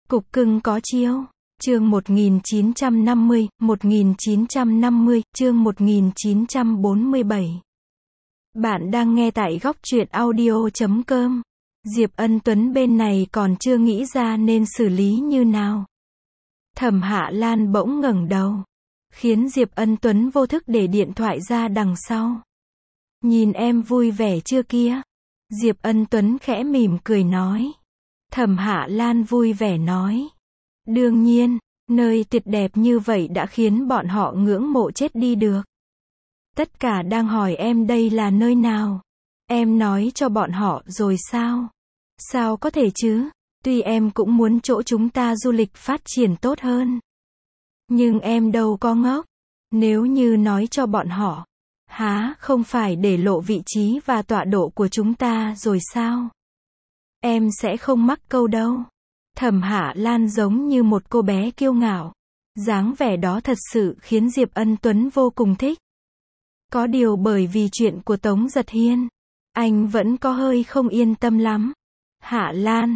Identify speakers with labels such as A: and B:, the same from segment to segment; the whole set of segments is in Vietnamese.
A: Cục cưng có chiêu. Chương 1950, chương 1947. Bạn đang nghe tại góc truyện audio.com. Diệp Ân Tuấn bên này còn chưa nghĩ ra nên xử lý như nào. Thẩm Hạ Lan bỗng ngẩng đầu, khiến Diệp Ân Tuấn vô thức để điện thoại ra đằng sau. Nhìn em vui vẻ chưa kia? Diệp Ân Tuấn khẽ mỉm cười nói. Thẩm Hạ Lan vui vẻ nói. Đương nhiên, nơi tuyệt đẹp như vậy đã khiến bọn họ ngưỡng mộ chết đi được. Tất cả đang hỏi em đây là nơi nào. Em nói cho bọn họ rồi sao? Sao có thể chứ? Tuy em cũng muốn chỗ chúng ta du lịch phát triển tốt hơn. Nhưng em đâu có ngốc. Nếu như nói cho bọn họ, há không phải để lộ vị trí và tọa độ của chúng ta rồi sao? Em sẽ không mắc câu đâu. Thẩm Hạ Lan giống như một cô bé kiêu ngạo. Dáng vẻ đó thật sự khiến Diệp Ân Tuấn vô cùng thích. Có điều bởi vì chuyện của Tống Giật Hiên, anh vẫn có hơi không yên tâm lắm. Hạ Lan,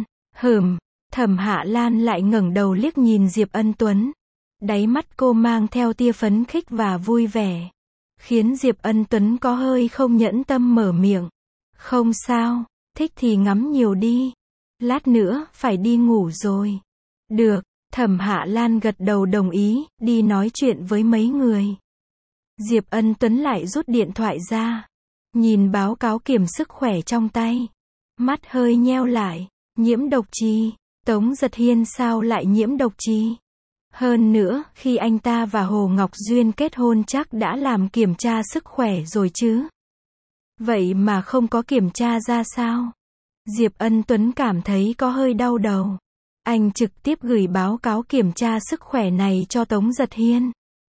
A: Thẩm Hạ Lan lại ngẩng đầu liếc nhìn Diệp Ân Tuấn. Đáy mắt cô mang theo tia phấn khích và vui vẻ, khiến Diệp Ân Tuấn có hơi không nhẫn tâm mở miệng. Không sao, thích thì ngắm nhiều đi. Lát nữa phải đi ngủ rồi. Được, Thẩm Hạ Lan gật đầu đồng ý, đi nói chuyện với mấy người. Diệp Ân Tuấn lại rút điện thoại ra, nhìn báo cáo kiểm sức khỏe trong tay. Mắt hơi nheo lại, nhiễm độc trì. Tống Giật Hiên sao lại nhiễm độc trì? Hơn nữa, khi anh ta và Hồ Ngọc Duyên kết hôn chắc đã làm kiểm tra sức khỏe rồi chứ. Vậy mà không có kiểm tra ra sao? Diệp Ân Tuấn cảm thấy có hơi đau đầu. Anh trực tiếp gửi báo cáo kiểm tra sức khỏe này cho Tống Giật Hiên.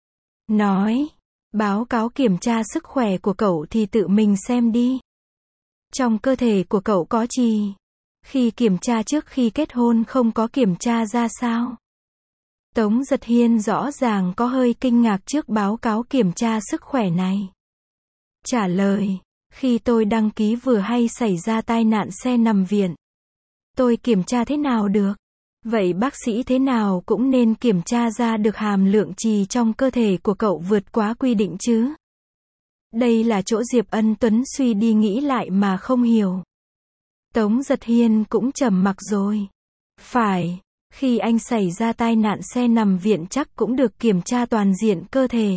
A: Nói, báo cáo kiểm tra sức khỏe của cậu thì tự mình xem đi. Trong cơ thể của cậu có trì. Khi kiểm tra trước khi kết hôn không có kiểm tra ra sao? Tống Giật Hiên rõ ràng có hơi kinh ngạc trước báo cáo kiểm tra sức khỏe này. Trả lời, khi tôi đăng ký vừa hay xảy ra tai nạn xe nằm viện. Tôi kiểm tra thế nào được? Vậy bác sĩ thế nào cũng nên kiểm tra ra được hàm lượng trì trong cơ thể của cậu vượt quá quy định chứ? Đây là chỗ Diệp Ân Tuấn suy đi nghĩ lại mà không hiểu. Tống Giật Hiên cũng trầm mặc rồi. Phải, khi anh xảy ra tai nạn xe nằm viện chắc cũng được kiểm tra toàn diện cơ thể.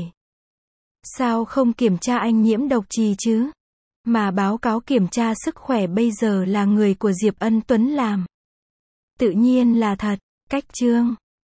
A: Sao không kiểm tra anh nhiễm độc trì chứ? Mà báo cáo kiểm tra sức khỏe bây giờ là người của Diệp Ân Tuấn làm. Tự nhiên là thật. Cách chương